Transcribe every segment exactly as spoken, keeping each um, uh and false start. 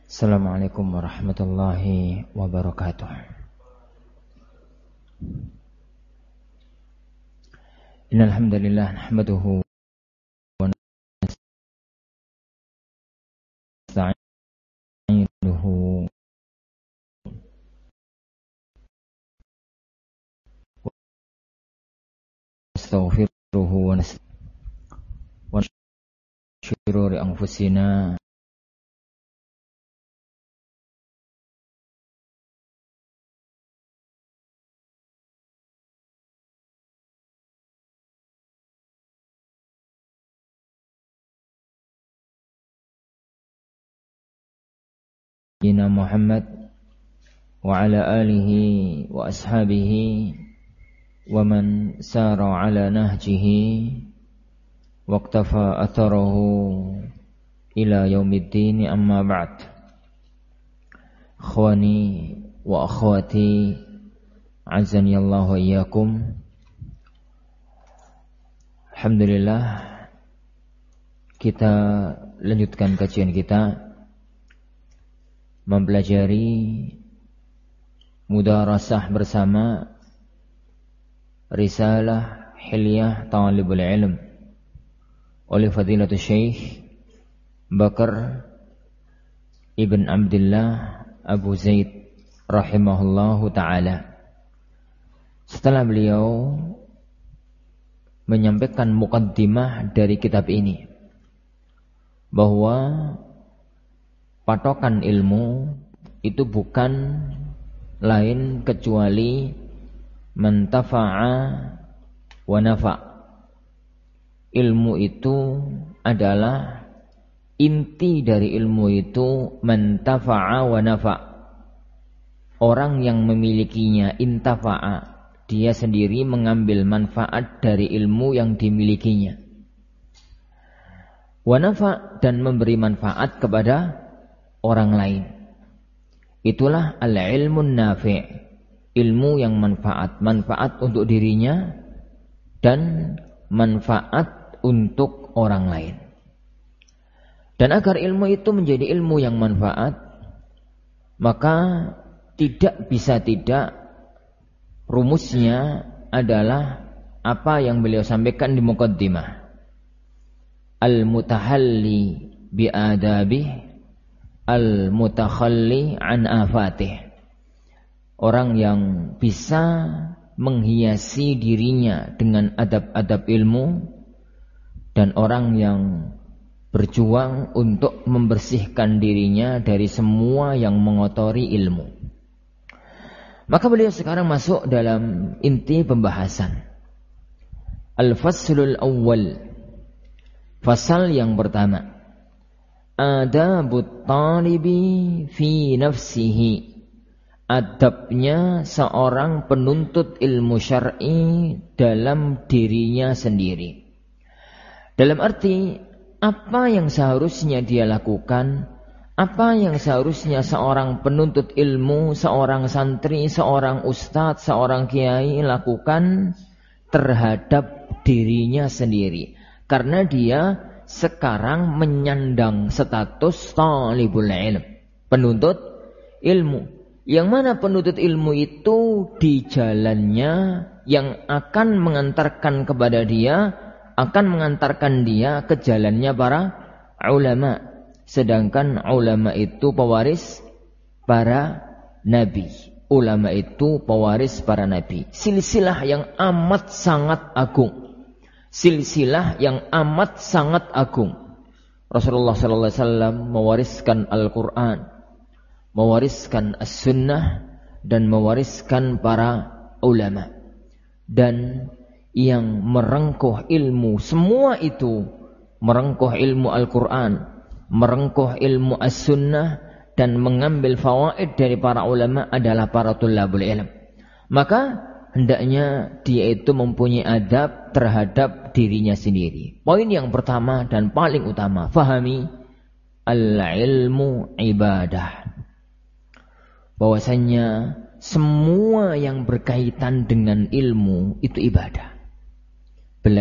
Assalamualaikum warahmatullahi wabarakatuh. Innal hamdalillah nahmaduhu wa nasta'inuhu wa nastaghfiruhu wa nastaghfiruhu wa shururi anfusina Muhammad wa ala alihi wa ashabihi wa man sara ala nahjihi wa iqtafa atharahu ila yaumiddin, amma ba'd. Akhwani wa akhwati azani Allah wa iyyakum. Alhamdulillah, kita lanjutkan kajian kita mempelajari mudarasah bersama Risalah Hilyah Talibul Ilm oleh Fadilatul Syekh Bakar Ibn Abdullah Abu Zaid rahimahullahu ta'ala. Setelah beliau menyampaikan muqaddimah dari kitab ini, bahwa patokan ilmu itu bukan lain kecuali mantafa'a wa nafa'. Ilmu itu adalah, inti dari ilmu itu mantafa'a wa nafa'. Orang yang memilikinya intafa'a, dia sendiri mengambil manfaat dari ilmu yang dimilikinya. Wa nafa', dan memberi manfaat kepada orang lain. Itulah al-ilmun nafi', ilmu yang manfaat, manfaat untuk dirinya dan manfaat untuk orang lain. Dan agar ilmu itu menjadi ilmu yang manfaat, maka tidak bisa tidak, rumusnya adalah apa yang beliau sampaikan di muqaddimah. Al-mutahalli bi'adabih, al-mutakhalli an afatih. Orang yang bisa menghiasi dirinya dengan adab-adab ilmu, dan orang yang berjuang untuk membersihkan dirinya dari semua yang mengotori ilmu. Maka beliau sekarang masuk dalam inti pembahasan. Al-faslul awwal, fasal yang pertama. Adabut talibi fi nafsihi, adabnya seorang penuntut ilmu syar'i dalam dirinya sendiri. Dalam arti, apa yang seharusnya dia lakukan, apa yang seharusnya seorang penuntut ilmu, seorang santri, seorang ustadz, seorang kiai lakukan terhadap dirinya sendiri. Karena dia sekarang menyandang status talibul ilm, penuntut ilmu. Yang mana penuntut ilmu itu di jalannya yang akan mengantarkan kepada dia, akan mengantarkan dia ke jalannya para ulama. Sedangkan ulama itu pewaris para nabi. Ulama itu pewaris para nabi. Silsilah yang amat sangat agung. Silsilah yang amat sangat agung. Rasulullah sallallahu alaihi wasallam mewariskan Al-Quran, mewariskan As-Sunnah, dan mewariskan para ulama. Dan yang merengkuh ilmu semua itu, merengkuh ilmu Al-Quran, merengkuh ilmu As-Sunnah, dan mengambil fawaid dari para ulama adalah para tulabul ilm. Maka hendaknya dia itu mempunyai adab terhadap dirinya sendiri. Poin yang pertama dan paling utama, fahami al-ilmu ibadah. Bahwasanya semua yang berkaitan dengan ilmu itu ibadah.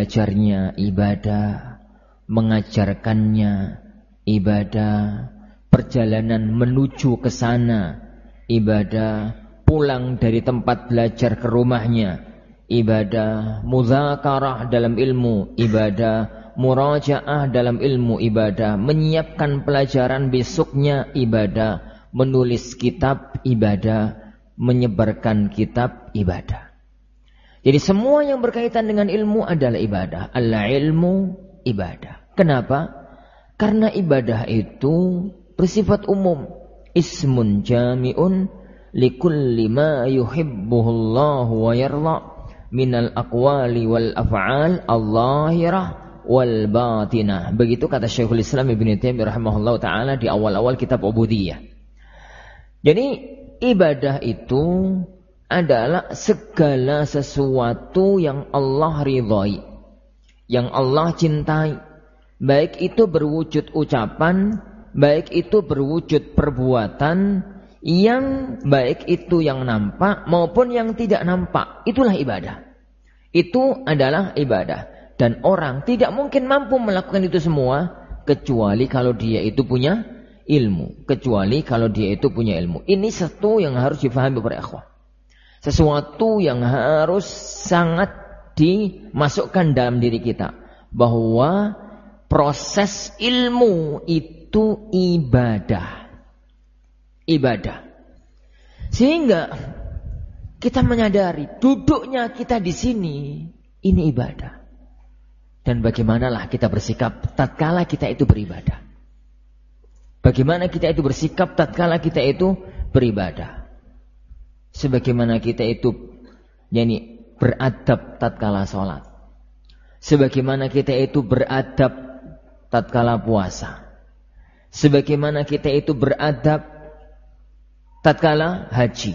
Belajarnya ibadah, mengajarkannya ibadah, perjalanan menuju ke sana, ibadah pulang dari tempat belajar ke rumahnya, ibadah mudzakarah dalam ilmu, ibadah murajaah dalam ilmu, ibadah menyiapkan pelajaran besoknya, ibadah menulis kitab, ibadah menyebarkan kitab, ibadah. Jadi semua yang berkaitan dengan ilmu adalah ibadah. Al-ilmu ibadah. Kenapa? Karena ibadah itu bersifat umum. Ismun jami'un likulli ma yuhibbuhullahu wa yarla minal aqwali wal af'al al-zahirah wal batinah. Begitu kata Syekhul Islam Ibnu Taimiyah rahimahullahu taala di awal-awal kitab Ubudiyah. Jadi ibadah itu adalah segala sesuatu yang Allah ridhai, yang Allah cintai, baik itu berwujud ucapan, baik itu berwujud perbuatan, yang baik itu yang nampak maupun yang tidak nampak, itulah ibadah. Itu adalah ibadah. Dan orang tidak mungkin mampu melakukan itu semua kecuali kalau dia itu punya ilmu, kecuali kalau dia itu punya ilmu. Ini satu yang harus difahami para ikhwah. Sesuatu yang harus sangat dimasukkan dalam diri kita, bahwa proses ilmu itu ibadah. Ibadah. Sehingga kita menyadari duduknya kita di sini ini ibadah. Dan bagaimanalah kita bersikap tatkala kita itu beribadah. Bagaimana kita itu bersikap tatkala kita itu beribadah. Sebagaimana kita itu yani beradab tatkala sholat. Sebagaimana kita itu beradab tatkala puasa. Sebagaimana kita itu beradab tatkala haji.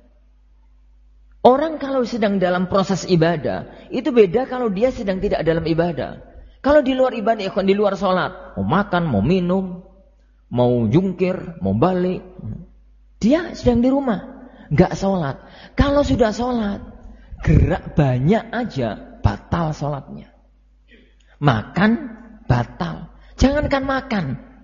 Orang kalau sedang dalam proses ibadah, itu beda kalau dia sedang tidak dalam ibadah. Kalau di luar ibadah, di luar sholat, mau makan, mau minum, mau jungkir, mau balik, dia sedang di rumah, gak sholat. Kalau sudah sholat, gerak banyak aja, batal sholatnya. Makan, batal. Jangankan makan,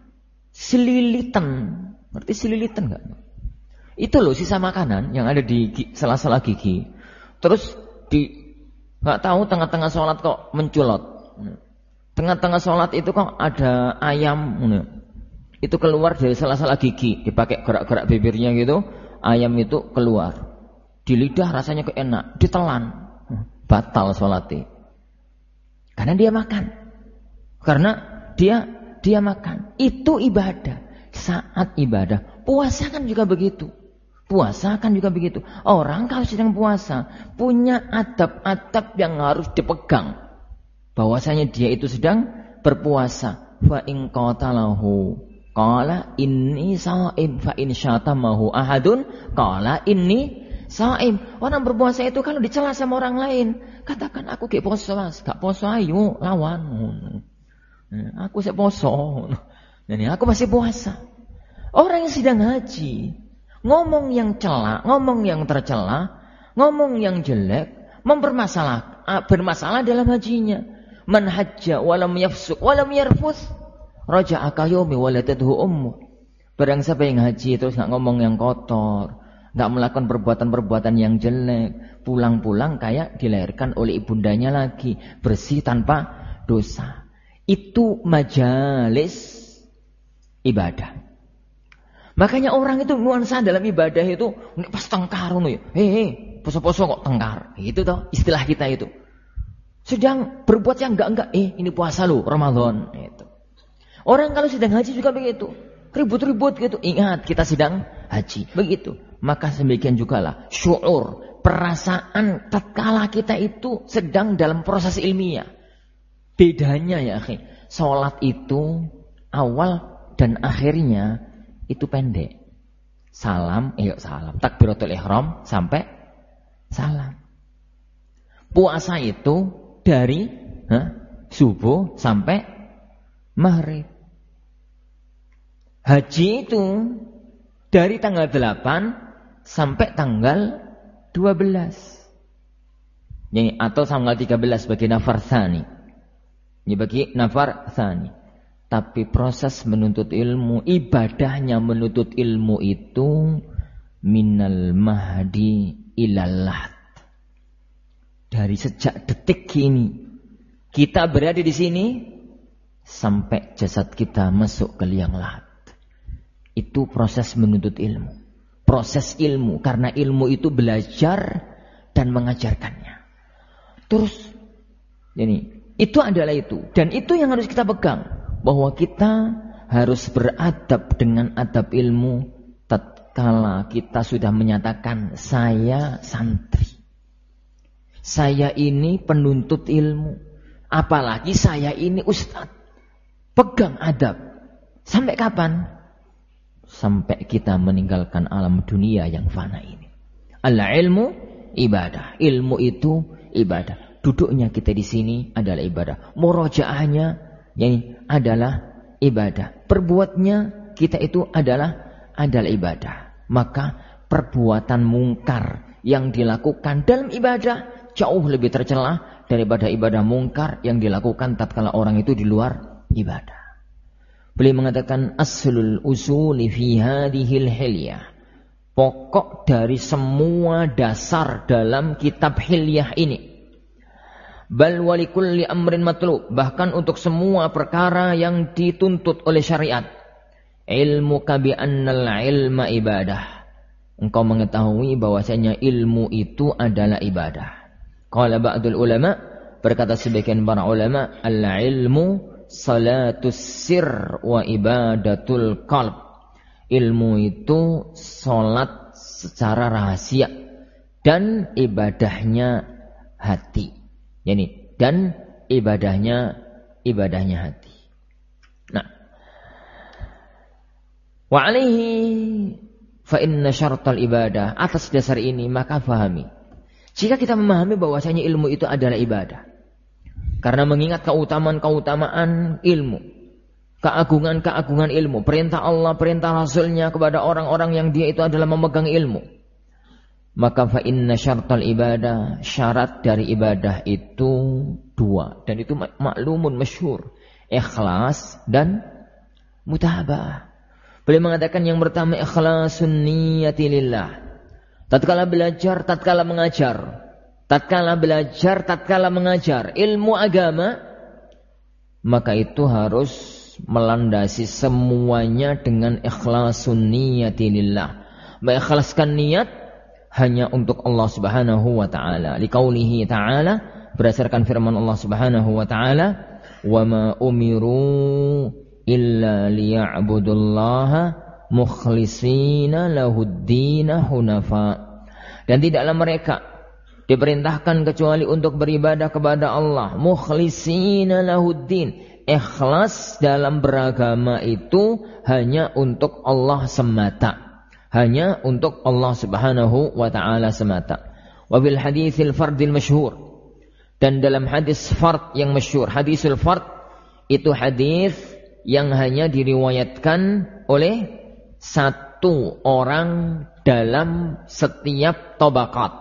selilitan. Berarti selilitan gak? Itu loh sisa makanan yang ada di sela-sela gigi. Terus di nggak tahu tengah-tengah sholat kok menculot. Tengah-tengah sholat itu kok ada ayam. Itu keluar dari sela-sela gigi. Dipakai gerak-gerak bibirnya gitu. Ayam itu keluar. Di lidah rasanya keenak. Ditelan. Batal sholatnya. Karena dia makan. Karena dia dia makan. Itu ibadah. Saat ibadah. Puasa kan juga begitu. Puasa kan juga begitu. Orang kalau sedang puasa punya adab-adab yang harus dipegang. Bahwasanya dia itu sedang berpuasa. Fa in qatalahu qala inni shaim, fa in syatamahu ahadun qala inni shaim. Orang berpuasa itu kalau dicela sama orang lain, katakan aku ge poso, Mas. Gak poso ayo lawan. Aku sik poso. Jadi aku masih puasa. Orang yang sedang haji, ngomong yang cela, ngomong yang tercela, ngomong yang jelek, mempermasalah, bermasalah dalam hajinya. Man hajja walam yafsuk walam yarfus, raja'a kayomi waladatuhu ummu. Barang siapa yang haji terus nggak ngomong yang kotor, nggak melakukan perbuatan-perbuatan yang jelek, pulang-pulang kayak dilahirkan oleh ibundanya lagi, bersih tanpa dosa. Itu majalis ibadah. Makanya orang itu nuansa dalam ibadah itu pas tengkar ngono ya. Hei, poso-poso kok tengkar. Itu toh istilah kita itu. Sedang berbuat yang enggak-enggak, eh ini puasa lu Ramadan itu. Orang kalau sedang haji juga begitu. Ribut-ribut gitu. Ingat kita sedang haji. Begitu. Maka semikian jugalah syuur, perasaan tatkala kita itu sedang dalam proses ilmiah. Bedanya ya, akhi. Salat itu awal dan akhirnya itu pendek. Salam, eh salam, takbiratul ihram sampai salam. Puasa itu dari huh, subuh sampai maghrib. Haji itu dari tanggal delapan sampai tanggal dua belas. Jadi atau tanggal tiga belas bagi nafar tsani. Ini bagi nafar tsani. Tapi proses menuntut ilmu, ibadahnya menuntut ilmu itu minal mahdi ilal lahd. Dari sejak detik ini kita berada di sini sampai jasad kita masuk ke liang lahat. Itu proses menuntut ilmu. Proses ilmu, karena ilmu itu belajar dan mengajarkannya. Terus, ini itu adalah itu, dan itu yang harus kita pegang, bahwa kita harus beradab dengan adab ilmu tatkala kita sudah menyatakan saya santri. Saya ini penuntut ilmu. Apalagi saya ini ustadz. Pegang adab. Sampai kapan? Sampai kita meninggalkan alam dunia yang fana ini. Al-ilmu ibadah. Ilmu itu ibadah. Duduknya kita di sini adalah ibadah. Murojaahnya yani adalah ibadah. Perbuatnya kita itu adalah adalah ibadah. Maka perbuatan mungkar yang dilakukan dalam ibadah jauh lebih tercela daripada ibadah mungkar yang dilakukan tatkala orang itu di luar ibadah. Beliau mengatakan aslul usuli fi hadhil hilyah. Pokok dari semua dasar dalam kitab hilyah ini. Bal walikulli amrin matlub, bahkan untuk semua perkara yang dituntut oleh syariat. Ilmu bi annal ilma ibadah. Engkau mengetahui bahwasanya ilmu itu adalah ibadah. Qala ba'dul ulama, berkata sebagian para ulama, al-ilmu salatus sir wa ibadatul qalb. Ilmu itu salat secara rahasia dan ibadahnya hati. Yani dan ibadahnya ibadahnya hati. Nah, wa alaihi fa inna syartal ibadah, atas dasar ini maka fahami. Jika kita memahami bahwasanya ilmu itu adalah ibadah. Karena mengingat keutamaan-keutamaan ilmu. Keagungan-keagungan ilmu. Perintah Allah, perintah Rasulnya kepada orang-orang yang dia itu adalah memegang ilmu. Maka fa inna syartal ibadah, syarat dari ibadah itu dua. Dan itu maklumun masyhur. Ikhlas dan mutahabah. Beliau mengatakan yang pertama ikhlasun niyati lillah. Tatkala belajar, tatkala mengajar. Tatkala belajar, tatkala mengajar ilmu agama, maka itu harus melandasi semuanya dengan ikhlasun niyati lillah. Mengikhlaskan niat hanya untuk Allah Subhanahu wa taala. Liqaulihi ta'ala, berdasarkan firman Allah Subhanahu wa taala, "Wa ma umiru illa liya'budullaha mukhlisina lahuddina hunafa." Dan tidaklah mereka diperintahkan kecuali untuk beribadah kepada Allah mukhlisina lahuddin, ikhlas dalam beragama itu hanya untuk Allah semata, hanya untuk Allah Subhanahu wa taala semata. Wa bil haditsil fardil masyhur, dan dalam hadis fard yang masyhur, hadisul fard itu hadis yang hanya diriwayatkan oleh satu orang dalam setiap tabaqat.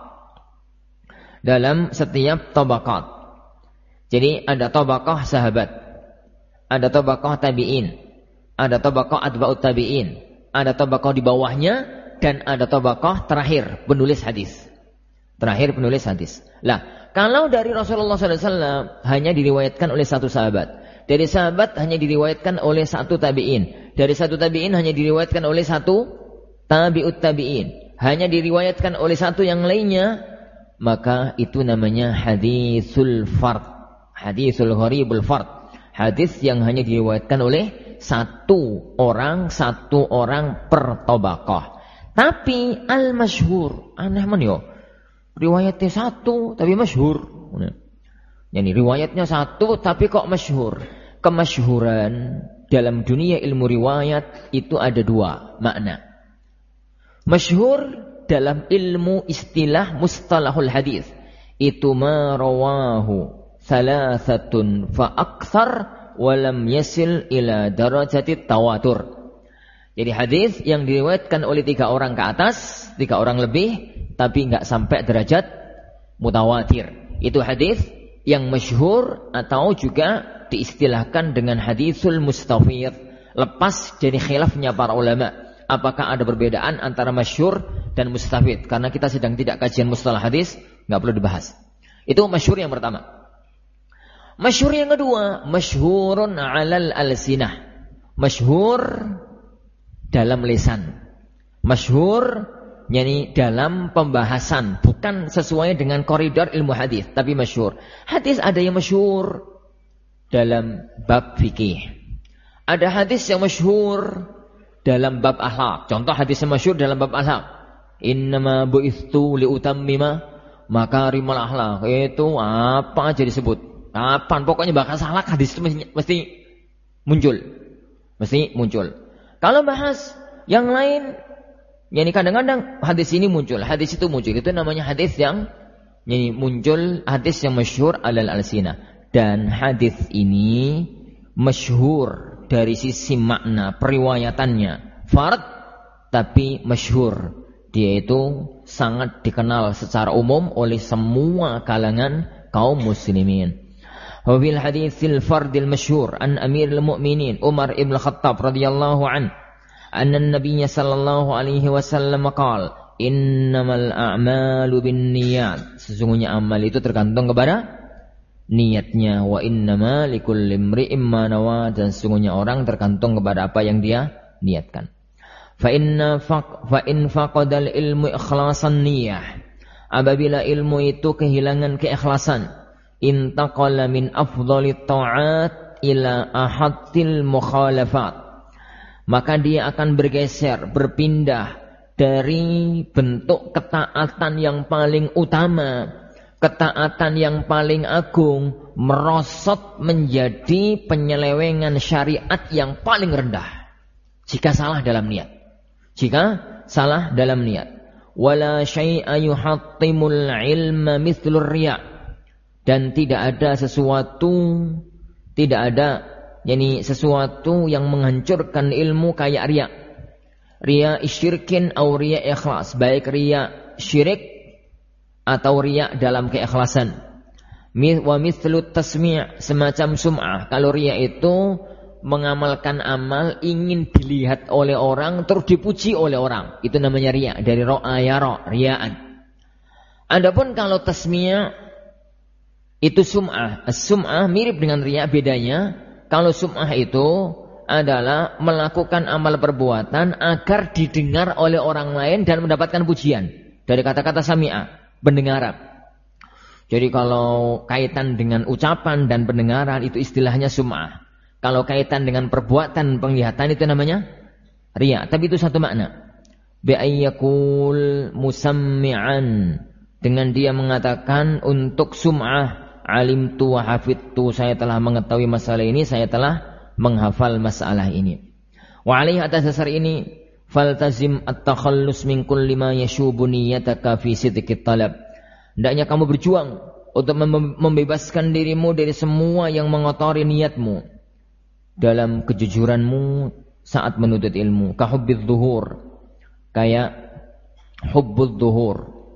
Dalam setiap tabaqat. Jadi ada tabaqah sahabat, ada tabaqah tabi'in, ada tabaqah atba'ut tabi'in, ada tabaqah di bawahnya, dan ada tabaqah terakhir penulis hadis. Terakhir penulis hadis. Lah, kalau dari Rasulullah shallallahu alaihi wasallam hanya diriwayatkan oleh satu sahabat. Dari sahabat hanya diriwayatkan oleh satu tabi'in. Dari satu tabi'in hanya diriwayatkan oleh satu tabi'ut tabi'in. Hanya diriwayatkan oleh satu yang lainnya. Maka itu namanya hadisul fard. Hadisul gharibul fard. Hadis yang hanya diriwayatkan oleh satu orang, satu orang per tabaqah. Tapi al-masyhur. Aneh man yo. Riwayatnya satu tapi masyhur. Yani riwayatnya satu tapi kok masyhur. Kemasyhuran dalam dunia ilmu riwayat itu ada dua makna. Masyhur dalam ilmu istilah mustalahul hadis itu ma rawahu thalathatun fa akthar wa lam yasil ila darajati tawatur. Jadi hadis yang diriwayatkan oleh tiga orang ke atas, tiga orang lebih, tapi enggak sampai derajat mutawatir. Itu hadis yang masyhur atau juga diistilahkan dengan hadisul mustafid, lepas dari khilafnya para ulama. Apakah ada perbedaan antara masyhur dan mustafid? Karena kita sedang tidak kajian mustalah hadis, nggak perlu dibahas. Itu masyhur yang pertama. Masyhur yang kedua, masyhurun 'alal alsinah. Masyhur dalam lisan. Masyhur yakni dalam pembahasan, bukan sesuai dengan koridor ilmu hadis, tapi masyhur. Hadis ada yang masyhur dalam bab fikih. Ada hadis yang masyhur dalam bab akhlak. Contoh hadis yang masyhur dalam bab akhlak. Innama bu'itsu liutammima makarimal akhlak. Itu apa aja disebut. Kapan? Pokoknya bahas akhlak hadis itu mesti, mesti muncul. Mesti muncul. Kalau bahas yang lain, yani kadang-kadang hadis ini muncul, hadis itu muncul. Itu namanya hadis yang yani muncul, hadis yang masyhur alal alsina. Dan hadis ini masyhur dari sisi makna periwayatannya fard, tapi masyhur. Dia itu sangat dikenal secara umum oleh semua kalangan kaum muslimin. Wa fil haditsil fardil masyhur an Amirul Mukminin Umar ibn Khattab radhiyallahu an anna an-nabiy sallallahu alaihi wasallam qala innamal a'malu binniyat. Sesungguhnya amal itu tergantung kepada niatnya. Wa innama likulli imri'in ma nawa. Dan sesungguhnya orang tergantung kepada apa yang dia niatkan. Fa inna faq fa in faqadal ilmu ikhlasan niyyah. Apabila ilmu itu kehilangan keikhlasan, intaqala min afdhalit ta'at ila ahadil mukhalafat, maka dia akan bergeser, berpindah dari bentuk ketaatan yang paling utama, ketaatan yang paling agung, merosot menjadi penyelewengan syariat yang paling rendah. Jika salah dalam niat. Jika salah dalam niat. Wala syai'a yuhattimul ilma mithlur riya'. Dan tidak ada sesuatu, tidak ada yakni sesuatu yang menghancurkan ilmu kayak riya. Riya syirkin atau riya ikhlas, baik riya syirik atau riya dalam keikhlasan. Wa mithlu tasmi', semacam sum'ah. Kalau riya itu mengamalkan amal ingin dilihat oleh orang, terus dipuji oleh orang. Itu namanya riya, dari ra'a yara, riyaan. Adapun kalau tasmi' itu sum'ah. As-sum'ah mirip dengan riya, bedanya kalau sum'ah itu adalah melakukan amal perbuatan agar didengar oleh orang lain dan mendapatkan pujian. Dari kata-kata sami'ah, pendengaran. Jadi kalau kaitan dengan ucapan dan pendengaran itu istilahnya sum'ah. Kalau kaitan dengan perbuatan penglihatan itu namanya riya. Tapi itu satu makna. Bi'ayyakul musammi'an. Dengan dia mengatakan untuk sum'ah. Alimtu wa hafidtu, saya telah mengetahui masalah ini, saya telah menghafal masalah ini. Wa alaihi, atas dasar ini, faltazim at-takhallus min kulli ma yashubu niyyataka fi sidqit talab. Hendaknya kamu berjuang untuk membebaskan dirimu dari semua yang mengotori niatmu dalam kejujuranmu saat menuntut ilmu. Ka hubbidz zuhur, kayak hubbudz zuhur.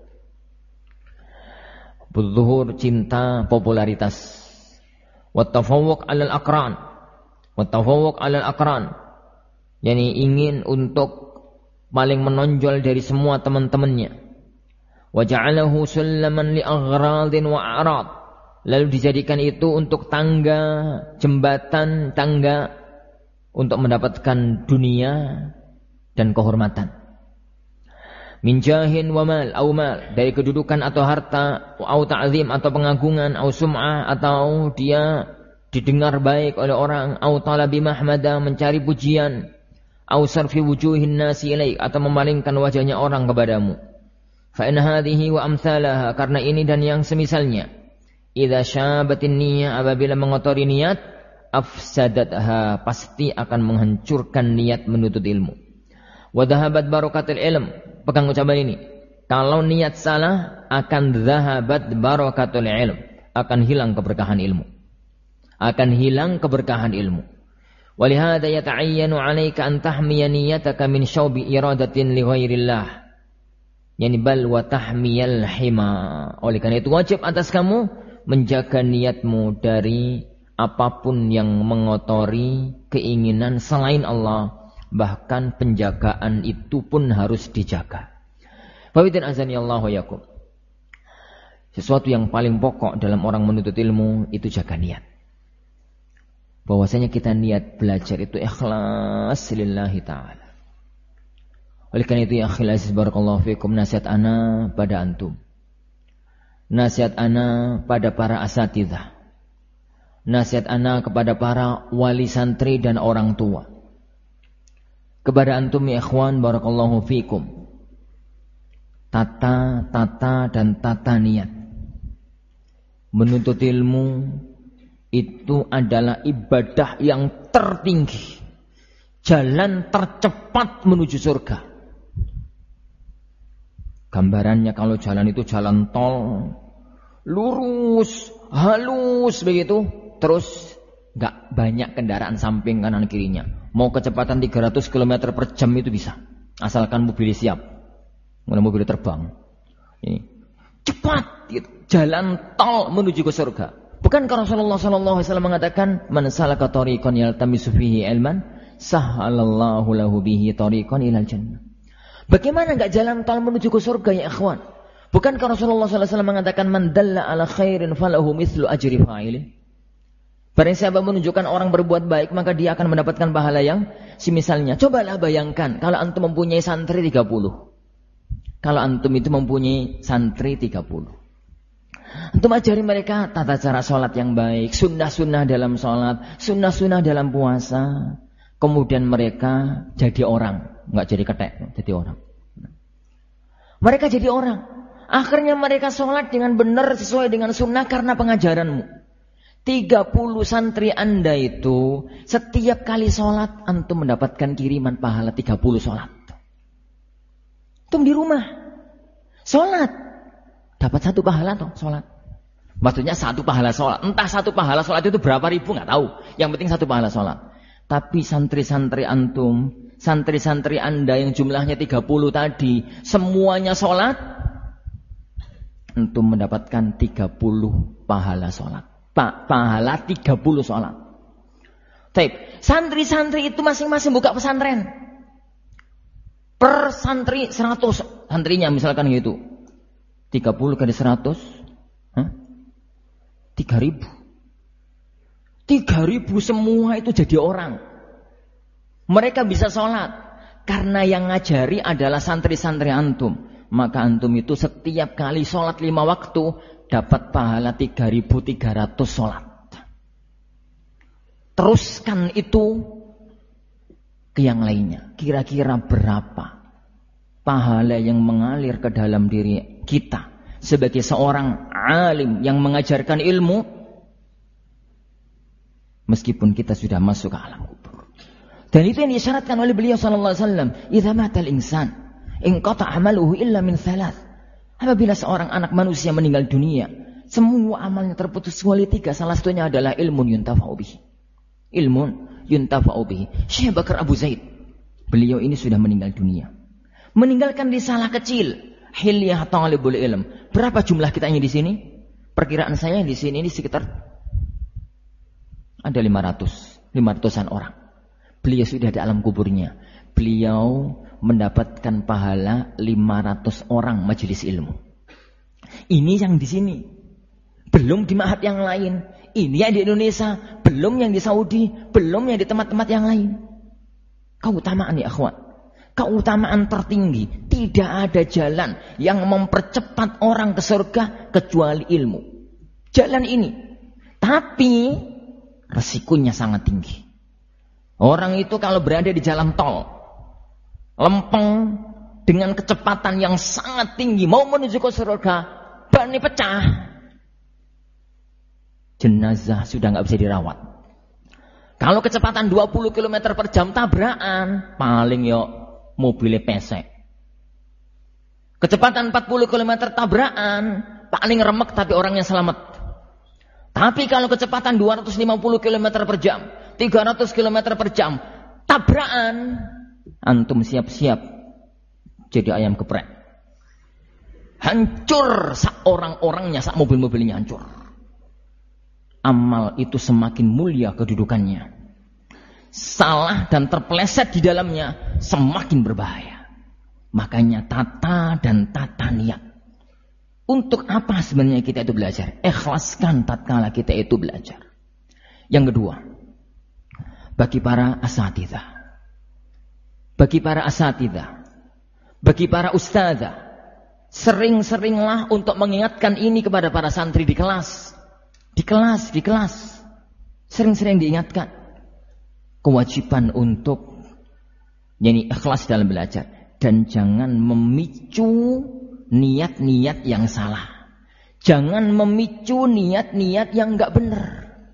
Zuhur, cinta popularitas. Wattafawuq 'alal aqran. Wattafawuq 'alal aqran. Yani ingin untuk paling menonjol dari semua teman-temannya. Wa ja'alahu sullaman li aghradin wa a'rad. Lalu dijadikan itu untuk tangga, jembatan, tangga untuk mendapatkan dunia dan kehormatan. Min jahin wa mal au mal, dari kedudukan atau harta, au ta'zim atau pengagungan, au sum'ah atau dia didengar baik oleh orang, au talabi mahmada, mencari pujian, au sarfi wujuhin nasi ilaik, atau memalingkan wajahnya orang kepadamu. Fa in hadhihi wa amsalaha, karena ini dan yang semisalnya, idza syabatin niyyah, apabila mengotori niat, afsadatha, pasti akan menghancurkan niat menuntut ilmu. Wa dhahabat barakatul ilm, pegang ucapan ini. Kalau niat salah, akan dhahabat barakatul ilm, akan hilang keberkahan ilmu. Akan hilang keberkahan ilmu. Walihada yata'ayyanu 'alaika an tahmiya niyyataka min syaubi iradatin li ghairillah. Yani bal wa tahmiyal hima. Oleh karena itu wajib atas kamu menjaga niatmu dari apapun yang mengotori keinginan selain Allah. Bahkan penjagaan itu pun harus dijaga. Fawidin azani Allah wa yakum. Sesuatu yang paling pokok dalam orang menuntut ilmu itu jaga niat. Bahwasanya kita niat belajar itu ikhlas lillahi ta'ala. Oleh karena itu ya akhil aziz barakallahu fikum, nasihat ana pada antum. Nasihat ana pada para asatidzah. Nasihat ana kepada para wali santri dan orang tua. Kepada antum ya ikhwan barakallahu fikum. Tata, tata dan tata niat. Menuntut ilmu itu adalah ibadah yang tertinggi. Jalan tercepat menuju surga. Gambarannya kalau jalan itu jalan tol, lurus, halus begitu, terus gak banyak kendaraan samping kanan kirinya. Mau kecepatan tiga ratus kilometer per jam itu bisa, asalkan mobil siap. Mulai mobil terbang. Ini cepat gitu. Jalan tol menuju ke surga. Bukankah Rasulullah sallallahu alaihi wasallam mengatakan, "Man salaka tariqan yaltamisu fihi ilman, sahhalallahu lahu bihi tariqan ilal jannah." Bagaimana enggak jalan tol menuju ke surga ya ikhwan? Bukankah Rasulullah sallallahu alaihi wasallam mengatakan, "Man dalla ala khairin falahu mithlu ajri fa'ilih." Barang siapa menunjukkan orang berbuat baik, maka dia akan mendapatkan pahala yang semisalnya. Cobalah bayangkan kalau antum mempunyai santri tiga puluh. Kalau antum itu mempunyai santri tiga puluh. Antum ajari mereka tata cara sholat yang baik, sunnah-sunnah dalam sholat, sunnah-sunnah dalam puasa. Kemudian mereka jadi orang, nggak jadi ketek, jadi orang. Mereka jadi orang. Akhirnya mereka sholat dengan benar sesuai dengan sunnah karena pengajaranmu. tiga puluh santri Anda itu setiap kali sholat antum mendapatkan kiriman pahala tiga puluh sholat. Antum di rumah sholat dapat satu pahala toh sholat. Maksudnya satu pahala sholat. Entah satu pahala sholat itu berapa ribu nggak tahu. Yang penting satu pahala sholat. Tapi santri-santri antum, santri-santri Anda yang jumlahnya tiga puluh tadi, semuanya sholat, antum mendapatkan tiga puluh pahala sholat. Pa, pahala tiga puluh sholat. Taib. Santri-santri itu masing-masing buka pesantren. Per santri seratus santrinya misalkan gitu. tiga puluh kali seratus. Hah? tiga ribu. tiga ribu semua itu jadi orang. Mereka bisa sholat. Karena yang ngajari adalah santri-santri antum. Maka antum itu setiap kali sholat lima waktu dapat pahala tiga ribu tiga ratus sholat. Teruskan itu ke yang lainnya. Kira-kira berapa pahala yang mengalir ke dalam diri kita sebagai seorang alim yang mengajarkan ilmu meskipun kita sudah masuk ke alam kubur. Dan itu yang disyaratkan oleh beliau sallallahu alaihi wasallam, "Idza matal insan inqata 'amaluhu illa min thalath." Apabila seorang anak manusia meninggal dunia, semua amalnya terputus kecuali tiga. Salah satunya adalah ilmun yuntafa'u bihi. Ilmun yuntafa'u bihi. Syekh Bakar Abu Zaid, beliau ini sudah meninggal dunia. Meninggalkan risalah kecil, Hilyah Talibul Ilm. Berapa jumlah kitanya di sini? Perkiraan saya di sini ini sekitar ada lima ratus, lima ratusan orang. Beliau sudah di alam kuburnya. Beliau mendapatkan pahala lima ratus orang majelis ilmu. Ini yang di sini. Belum di ma'had yang lain. Ini yang di Indonesia. Belum yang di Saudi. Belum yang di tempat-tempat yang lain. Keutamaan ya akhwat. Keutamaan tertinggi. Tidak ada jalan yang mempercepat orang ke surga kecuali ilmu. Jalan ini. Tapi resikonya sangat tinggi. Orang itu kalau berada di jalan tol, lempeng dengan kecepatan yang sangat tinggi, mau menuju ke surga, ban pecah, jenazah sudah nggak bisa dirawat. Kalau kecepatan dua puluh kilometer per jam tabrakan, paling yo mobilnya pesek. Kecepatan empat puluh kilometer tabrakan, paling remek tapi orangnya selamat. Tapi kalau kecepatan dua ratus lima puluh kilometer per jam, tiga ratus kilometer per jam, tabrakan, antum siap-siap jadi ayam geprek. Hancur sak orang-orangnya, sak mobil-mobilnya hancur. amal itu semakin mulia kedudukannya. Salah dan terpeleset di dalamnya semakin berbahaya. Makanya tata dan tata niat. Untuk apa sebenarnya kita itu belajar? Ikhlaskan tatkala kita itu belajar. Yang kedua, bagi para asatidzah, bagi para asatidzah, bagi para ustadzah, sering-seringlah untuk mengingatkan ini kepada para santri di kelas. Di kelas, di kelas. Sering-sering diingatkan. Kewajiban untuk yani ikhlas dalam belajar. Dan jangan memicu niat-niat yang salah. Jangan memicu niat-niat yang enggak benar.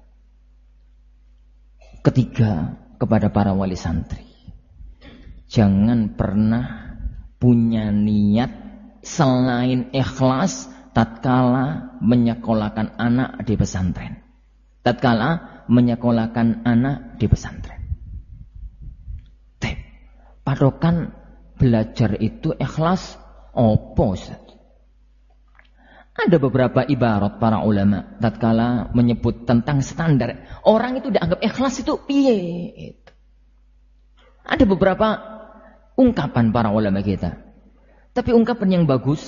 Ketiga, kepada para wali santri. Jangan pernah punya niat selain ikhlas tatkala menyekolahkan anak di pesantren. Tatkala menyekolahkan anak di pesantren. Tep, patokan belajar itu ikhlas opo Ustaz? Ada beberapa ibarat para ulama tatkala menyebut tentang standar. Orang itu dianggap ikhlas itu piye? Ada beberapa ungkapan para ulama kita. Tapi ungkapan yang bagus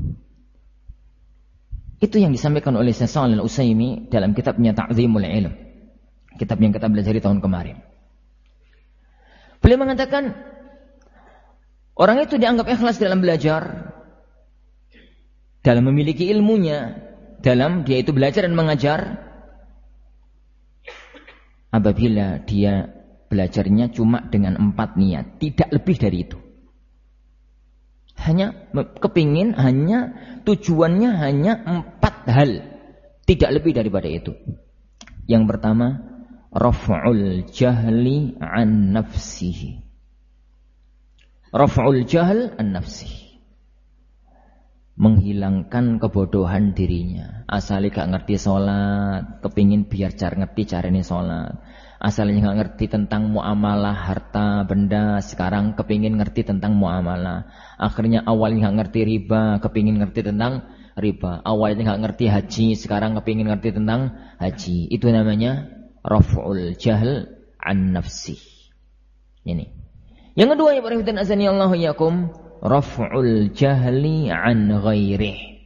itu yang disampaikan oleh Syekh Shalih Al-Utsaimin dalam kitabnya Ta'zimul Ilm. Kitab yang kita belajar tahun kemarin. Beliau mengatakan orang itu dianggap ikhlas dalam belajar, dalam memiliki ilmunya, dalam dia itu belajar dan mengajar apabila dia belajarnya cuma dengan empat niat, tidak lebih dari itu. Hanya kepingin, hanya tujuannya hanya empat hal, tidak lebih daripada itu. Yang pertama, raf'ul jahli an nafsihi. Raf'ul jahl an nafsihi, menghilangkan kebodohan dirinya. Asalnya gak ngerti sholat, kepingin biar car ngerti caranya sholat. Asalnya gak ngerti tentang muamalah harta benda, sekarang kepingin ngerti tentang muamalah. Akhirnya awalnya gak ngerti riba, kepingin ngerti tentang riba. Awalnya gak ngerti haji, sekarang kepingin ngerti tentang haji. Itu namanya raf'ul jahl an nafsi. Ini. Yang kedua, ya para hadirin azani Allahu yakum, raf'ul jahli an ghairih.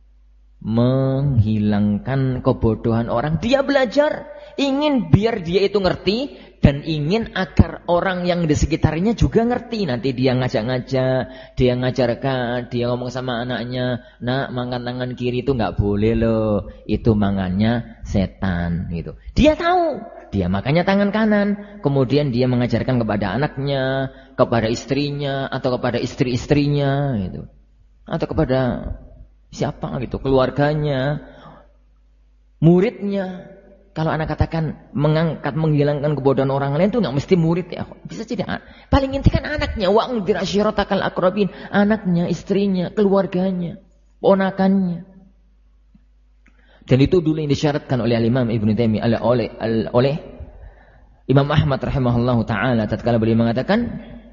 Menghilangkan kebodohan orang. Dia belajar, ingin biar dia itu ngerti, dan ingin agar orang yang di sekitarnya juga ngerti. Nanti dia ngajak-ngajak, dia ngajarkan, dia ngomong sama anaknya, nak makan tangan kiri itu nggak boleh loh, itu mangannya setan gitu. Dia tahu, dia makannya tangan kanan. Kemudian dia mengajarkan kepada anaknya, kepada istrinya, atau kepada istri-istrinya gitu, atau kepada siapa gitu, keluarganya, muridnya. Kalau anak katakan mengangkat, menghilangkan kebodohan orang lain itu nggak mesti murid ya, bisa jadi paling inti kan anaknya, wa'andir asyiratakal aqrabin, anaknya, istrinya, keluarganya, ponakannya. Dan itu dulu yang disyaratkan oleh Imam Ibnu Taimiyah, oleh oleh Imam Ahmad rahimahullahu taala tatkala beliau mengatakan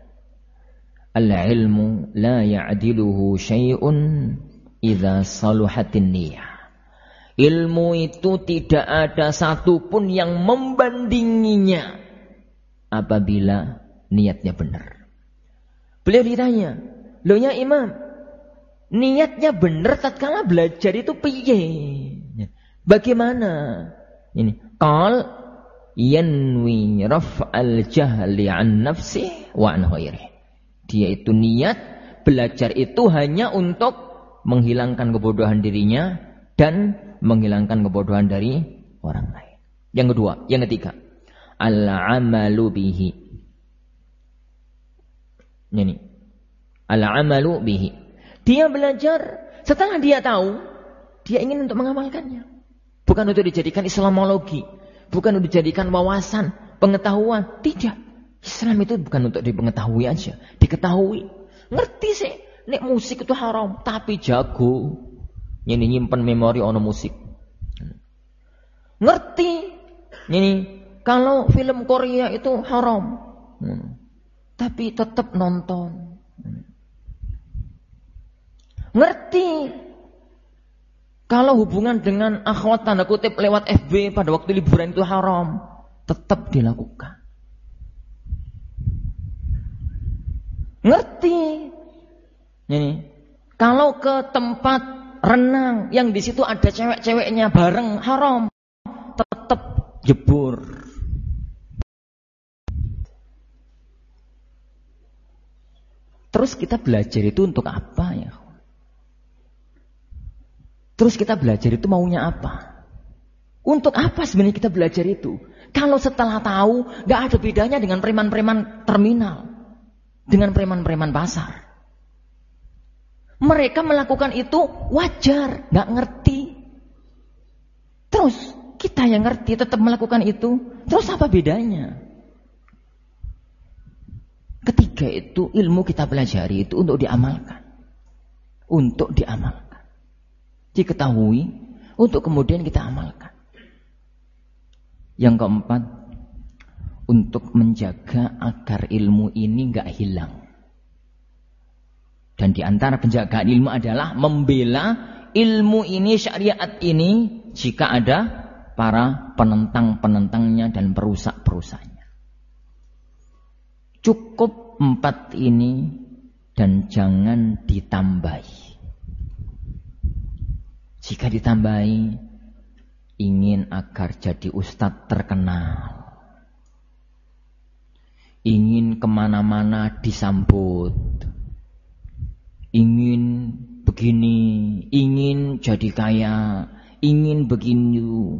al-ilmu la ya'diluhu syai'un idza saluhatin niyyah. Ilmu itu tidak ada satupun yang membandinginya apabila niatnya benar. Beliau ditanya, "Loh ya Imam, niatnya benar tatkala belajar itu piye? Bagaimana?" Ini, qal yanwi raf'al jahli an nafsi wa an ghairihi. Dia itu niat belajar itu hanya untuk menghilangkan kebodohan dirinya dan menghilangkan kebodohan dari orang lain. Yang kedua, yang ketiga, al-amalu bihi. Ini, al-amalu bihi. Dia belajar, setelah dia tahu, dia ingin untuk mengamalkannya. Bukan untuk dijadikan Islamologi, bukan untuk dijadikan wawasan, pengetahuan. Tidak. Islam itu bukan untuk dipengetahui aja, diketahui. Ngerti sih, nek musik itu haram, tapi jago. Ini nyimpen memori ono musik. Ngerti. Ini kalau film Korea itu haram. Hmm. Tapi tetap nonton. Hmm. Ngerti. Kalau hubungan dengan akhwat tanda kutip lewat F B pada waktu liburan itu haram, tetap dilakukan. Ngerti? Ini. Kalau ke tempat renang yang di situ ada cewek-ceweknya bareng haram, tetap jebur. Terus kita belajar itu untuk apa ya? Terus kita belajar itu maunya apa? Untuk apa sebenarnya kita belajar itu? Kalau setelah tahu, gak ada bedanya dengan preman-preman terminal, dengan preman-preman pasar. Mereka melakukan itu wajar, gak ngerti. Terus kita yang ngerti tetap melakukan itu, terus apa bedanya? Ketiga itu ilmu kita pelajari itu untuk diamalkan. Untuk diamalkan. Diketahui, untuk kemudian kita amalkan. Yang keempat, untuk menjaga agar ilmu ini gak hilang. Dan di antara penjagaan ilmu adalah membela ilmu ini, syariat ini, jika ada para penentang-penentangnya dan perusak-perusaknya. Cukup empat ini dan jangan ditambahi. Jika ditambahi, ingin agar jadi ustadz terkenal, ingin kemana-mana disambut, ingin begini, ingin jadi kaya, ingin begini,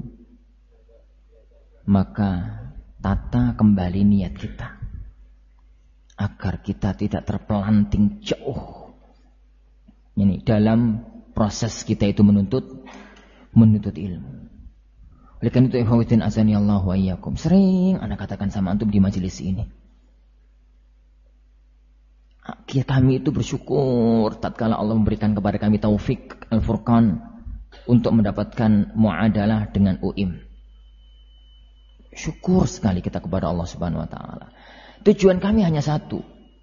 maka tata kembali niat kita agar kita tidak terpelanting jauh ini dalam proses kita itu menuntut menuntut ilmu. Oleh karena itu, ikhwatin azani Allah wa iyyakum, sering ana katakan sama antum di majelis ini, kami itu bersyukur tatkala Allah memberikan kepada kami taufik Al-Furqan untuk mendapatkan muadalah dengan U I M. Syukur sekali kita kepada Allah Subhanahu wa taala. Tujuan kami hanya satu,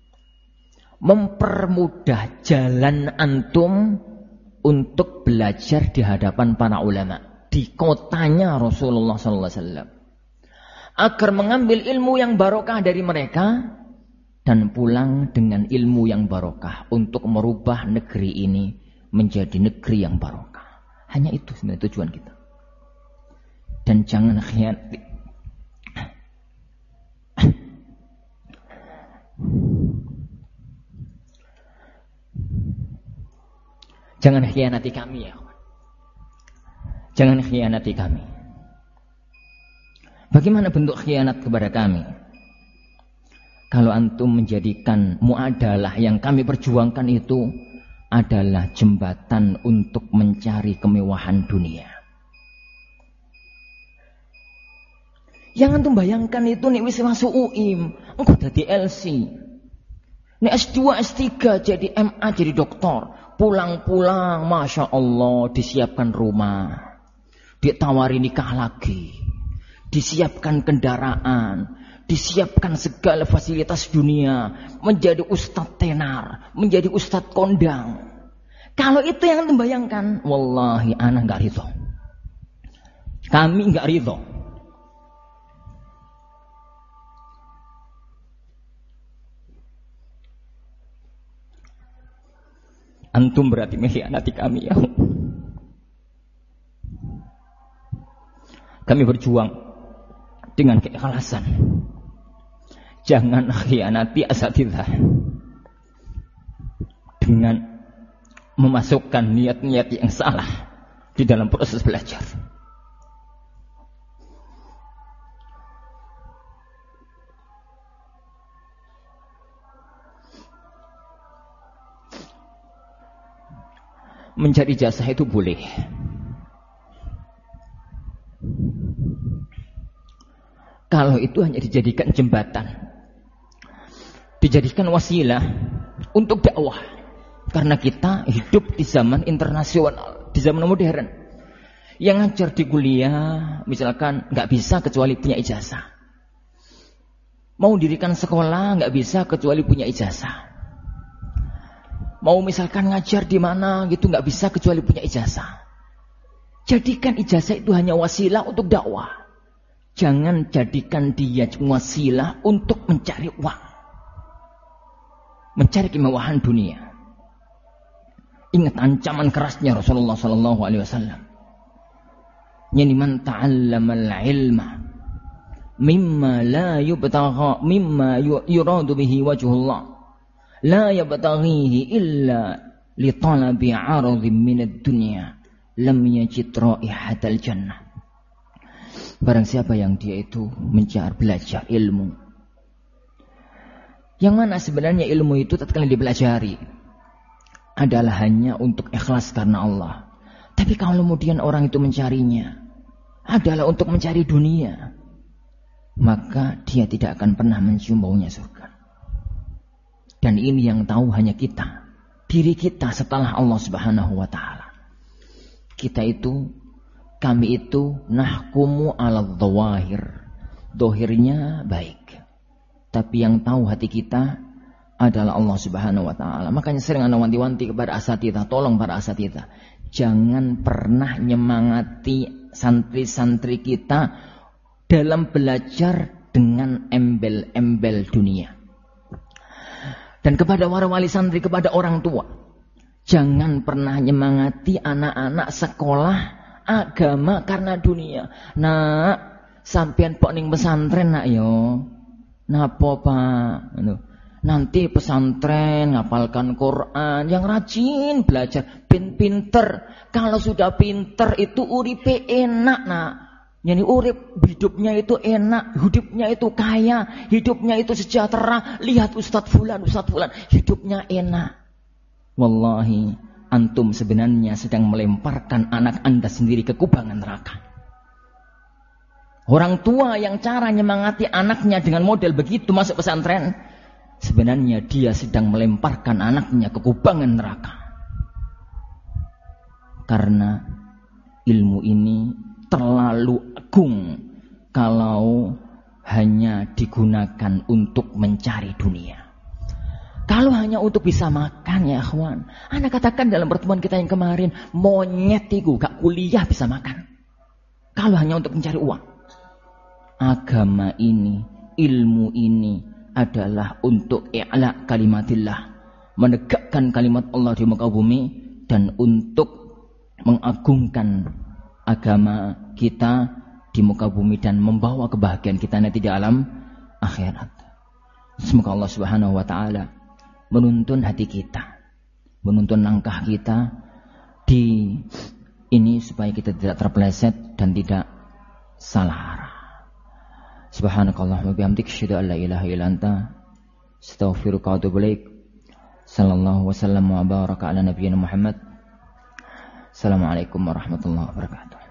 mempermudah jalan antum untuk belajar di hadapan para ulama di kotanya Rasulullah sallallahu alaihi wasallam, agar mengambil ilmu yang barokah dari mereka dan pulang dengan ilmu yang barokah untuk merubah negeri ini menjadi negeri yang barokah. Hanya itu sebenarnya tujuan kita. Dan jangan khianat. Jangan khianati kami ya. Jangan khianati kami. Bagaimana bentuk khianat kepada kami? Kalau antum menjadikan muadalah yang kami perjuangkan itu adalah jembatan untuk mencari kemewahan dunia. Yang antum bayangkan itu nih wis masuk U I M, engko dadi L C. Nek S dua, S tiga jadi M A, jadi doktor. Pulang-pulang, Masya Allah, disiapkan rumah, ditawari nikah lagi, disiapkan kendaraan, disiapkan segala fasilitas dunia, menjadi ustadz tenar, menjadi ustadz kondang. Kalau itu yang antum bayangkan, wallahi ana nggak ridho. Kami nggak ridho. Antum berarti mengkhianati kami ya. Kami berjuang dengan keikhlasan. Jangan khianati asatidzah dengan memasukkan niat-niat yang salah di dalam proses belajar. Mencari jasa itu boleh. Kalau itu hanya dijadikan jembatan, dijadikan wasilah untuk dakwah. Karena kita hidup di zaman internasional, di zaman modern. Yang ngajar di kuliah, misalkan nggak bisa kecuali punya ijazah. Mau dirikan sekolah nggak bisa kecuali punya ijazah. Mau misalkan ngajar di mana gitu nggak bisa kecuali punya ijazah. Jadikan ijazah itu hanya wasilah untuk dakwah. Jangan jadikan dia wasilah untuk mencari uang. Mencari kemewahan dunia. Ingat ancaman kerasnya Rasulullah sallallahu alaihi wasallam. Yani man ta'allama al-ilma mimma la yubtagha mimma yuradu bihi wajhullah la yabtaghihi illa li talabi 'aradin min ad-dunya lam yajid raihatal jannah. Barang siapa yang dia itu mencari belajar ilmu, yang mana sebenarnya ilmu itu tatkala dipelajari adalah hanya untuk ikhlas karena Allah. Tapi kalau kemudian orang itu mencarinya adalah untuk mencari dunia, maka dia tidak akan pernah mencium baunya surga. Dan ini yang tahu hanya kita, diri kita setelah Allah Subhanahu wa taala. Kita itu, kami itu nahkumu ala dhawahir. Dohirnya baik. Tapi yang tahu hati kita adalah Allah Subhanahu wa taala. Makanya sering ana wanti-wanti kepada asatidzah, tolong para asatidzah, jangan pernah nyemangati santri-santri kita dalam belajar dengan embel-embel dunia. Dan kepada para wali santri, kepada orang tua, jangan pernah nyemangati anak-anak sekolah agama karena dunia. Nak, sampean pok ning pesantren nak yo. Napa Pak? Nanti pesantren ngapalkan Quran, yang rajin belajar, bin pinter. Kalau sudah pinter itu uripe enak nak. Yani urip hidupnya itu enak, hidupnya itu kaya, hidupnya itu sejahtera. Lihat Ustadz Fulan, Ustadz Fulan, hidupnya enak. Wallahi, antum sebenarnya sedang melemparkan anak anda sendiri ke kubangan neraka. Orang tua yang cara nyemangati anaknya dengan model begitu masuk pesantren, sebenarnya dia sedang melemparkan anaknya ke kubangan neraka. Karena ilmu ini terlalu agung kalau hanya digunakan untuk mencari dunia. Kalau hanya untuk bisa makan ya akhwan, ana katakan dalam pertemuan kita yang kemarin, monyet itu gak kuliah bisa makan. Kalau hanya untuk mencari uang. Agama ini, ilmu ini adalah untuk i'la kalimatillah, menegakkan kalimat Allah di muka bumi dan untuk mengagungkan agama kita di muka bumi dan membawa kebahagiaan kita nanti di alam akhirat. Semoga Allah Subhanahu wa taala menuntun hati kita, menuntun langkah kita di ini supaya kita tidak terpeleset dan tidak salah arah. Subhanakallahumma bihamdik asyhadu an la ilaha illa anta astaghfiruka wa atubu ilaik. Sallallahu wasallam wa baraka ala nabiyyina Muhammad. Assalamualaikum warahmatullahi wabarakatuh.